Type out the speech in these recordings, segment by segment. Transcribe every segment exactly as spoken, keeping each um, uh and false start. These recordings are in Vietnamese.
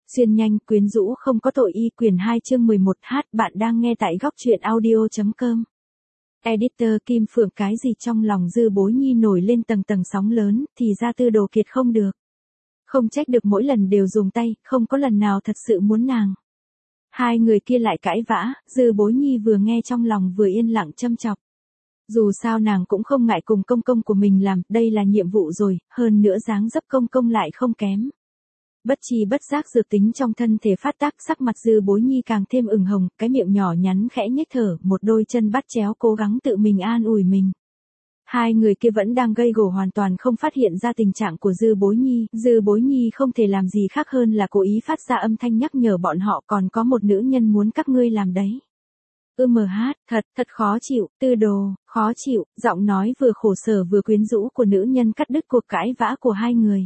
Xuyên nhanh, quyến rũ không có tội y quyển hai chương mười một h. Bạn đang nghe tại góc truyện audio.com. Editor Kim Phượng, cái gì trong lòng Dư Bối Nhi nổi lên tầng tầng sóng lớn, thì ra Tư Đồ Kiệt không được. Không trách được mỗi lần đều dùng tay, không có lần nào thật sự muốn nàng. Hai người kia lại cãi vã, Dư Bối Nhi vừa nghe trong lòng vừa yên lặng châm chọc. Dù sao nàng cũng không ngại cùng công công của mình làm, đây là nhiệm vụ rồi, hơn nữa dáng dấp công công lại không kém. Bất chi bất giác dược tính trong thân thể phát tác, sắc mặt Dư Bối Nhi càng thêm ửng hồng, cái miệng nhỏ nhắn khẽ nhếch thở, một đôi chân bắt chéo cố gắng tự mình an ủi mình. Hai người kia vẫn đang gây gổ, hoàn toàn không phát hiện ra tình trạng của Dư Bối Nhi. Dư Bối Nhi không thể làm gì khác hơn là cố ý phát ra âm thanh nhắc nhở bọn họ còn có một nữ nhân muốn các ngươi làm đấy. Ư mờ hát, thật, thật khó chịu, Tư Đồ, khó chịu, giọng nói vừa khổ sở vừa quyến rũ của nữ nhân cắt đứt cuộc cãi vã của hai người.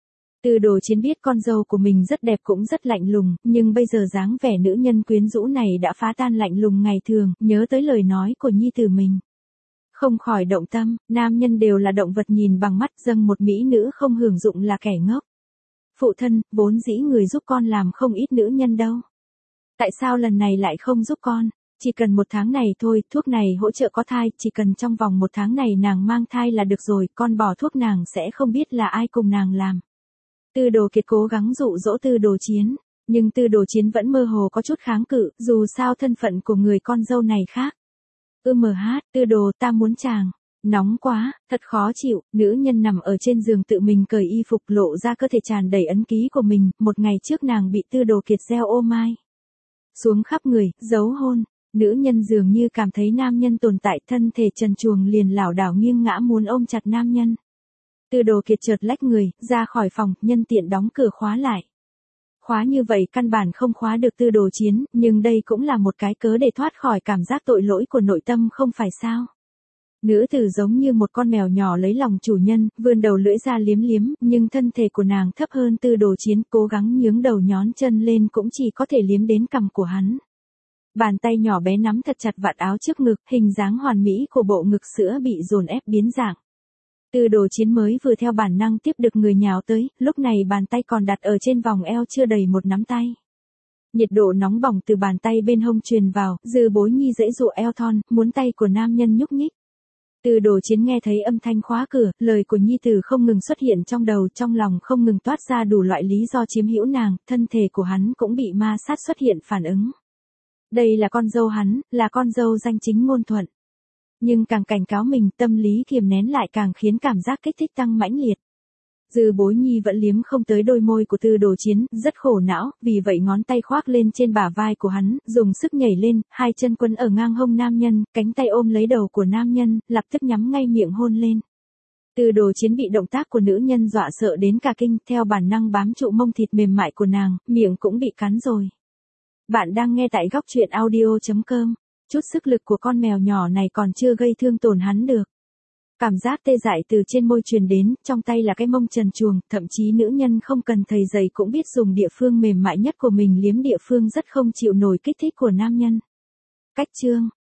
Tư Đồ Chiến biết con dâu của mình rất đẹp cũng rất lạnh lùng, nhưng bây giờ dáng vẻ nữ nhân quyến rũ này đã phá tan lạnh lùng ngày thường, nhớ tới lời nói của nhi tử mình. Không khỏi động tâm, nam nhân đều là động vật nhìn bằng mắt, dâng một mỹ nữ không hưởng dụng là kẻ ngốc. Phụ thân, vốn dĩ người giúp con làm không ít nữ nhân đâu. Tại sao lần này lại không giúp con? Chỉ cần một tháng này thôi, thuốc này hỗ trợ có thai, chỉ cần trong vòng một tháng này nàng mang thai là được rồi, con bỏ thuốc nàng sẽ không biết là ai cùng nàng làm. Tư Đồ Kiệt cố gắng dụ dỗ Tư Đồ Chiến, nhưng Tư Đồ Chiến vẫn mơ hồ có chút kháng cự, dù sao thân phận của người con dâu này khác. Ư mờ hát, Tư Đồ, ta muốn chàng. Nóng quá, thật khó chịu, nữ nhân nằm ở trên giường tự mình cởi y phục lộ ra cơ thể tràn đầy ấn ký của mình, một ngày trước nàng bị Tư Đồ Kiệt gieo ô mai xuống khắp người, giấu hôn. Nữ nhân dường như cảm thấy nam nhân tồn tại, thân thể trần truồng liền lảo đảo nghiêng ngã muốn ôm chặt nam nhân. Tư Đồ Kiệt chợt lách người, ra khỏi phòng, nhân tiện đóng cửa khóa lại. Khóa như vậy căn bản không khóa được Tư Đồ Chiến, nhưng đây cũng là một cái cớ để thoát khỏi cảm giác tội lỗi của nội tâm không phải sao. Nữ tử giống như một con mèo nhỏ lấy lòng chủ nhân, vươn đầu lưỡi ra liếm liếm, nhưng thân thể của nàng thấp hơn Tư Đồ Chiến, cố gắng nhướng đầu nhón chân lên cũng chỉ có thể liếm đến cằm của hắn. Bàn tay nhỏ bé nắm thật chặt vạt áo trước ngực, hình dáng hoàn mỹ của bộ ngực sữa bị dồn ép biến dạng. Tư Đồ Chiến mới vừa theo bản năng tiếp được người nhào tới, lúc này bàn tay còn đặt ở trên vòng eo chưa đầy một nắm tay. Nhiệt độ nóng bỏng từ bàn tay bên hông truyền vào, Dư Bối Nhi giãy giụa eo thon, muốn tay của nam nhân nhúc nhích. Tư Đồ Chiến nghe thấy âm thanh khóa cửa, lời của nhi tử không ngừng xuất hiện trong đầu, trong lòng không ngừng toát ra đủ loại lý do chiếm hữu nàng, thân thể của hắn cũng bị ma sát xuất hiện phản ứng. Đây là con dâu hắn, là con dâu danh chính ngôn thuận. Nhưng càng cảnh cáo mình, tâm lý kiềm nén lại càng khiến cảm giác kích thích tăng mãnh liệt. Dư Bối Nhi vẫn liếm không tới đôi môi của Tư Đồ Chiến, rất khổ não, vì vậy ngón tay khoác lên trên bả vai của hắn, dùng sức nhảy lên, hai chân quấn ở ngang hông nam nhân, cánh tay ôm lấy đầu của nam nhân, lập tức nhắm ngay miệng hôn lên. Tư Đồ Chiến bị động tác của nữ nhân dọa sợ đến cả kinh, theo bản năng bám trụ mông thịt mềm mại của nàng, miệng cũng bị cắn rồi. Bạn đang nghe tại góc truyện audio.com. Chút sức lực của con mèo nhỏ này còn chưa gây thương tổn hắn được. Cảm giác tê dại từ trên môi truyền đến, trong tay là cái mông trần truồng, thậm chí nữ nhân không cần thầy giày cũng biết dùng địa phương mềm mại nhất của mình liếm địa phương rất không chịu nổi kích thích của nam nhân. Cách chương,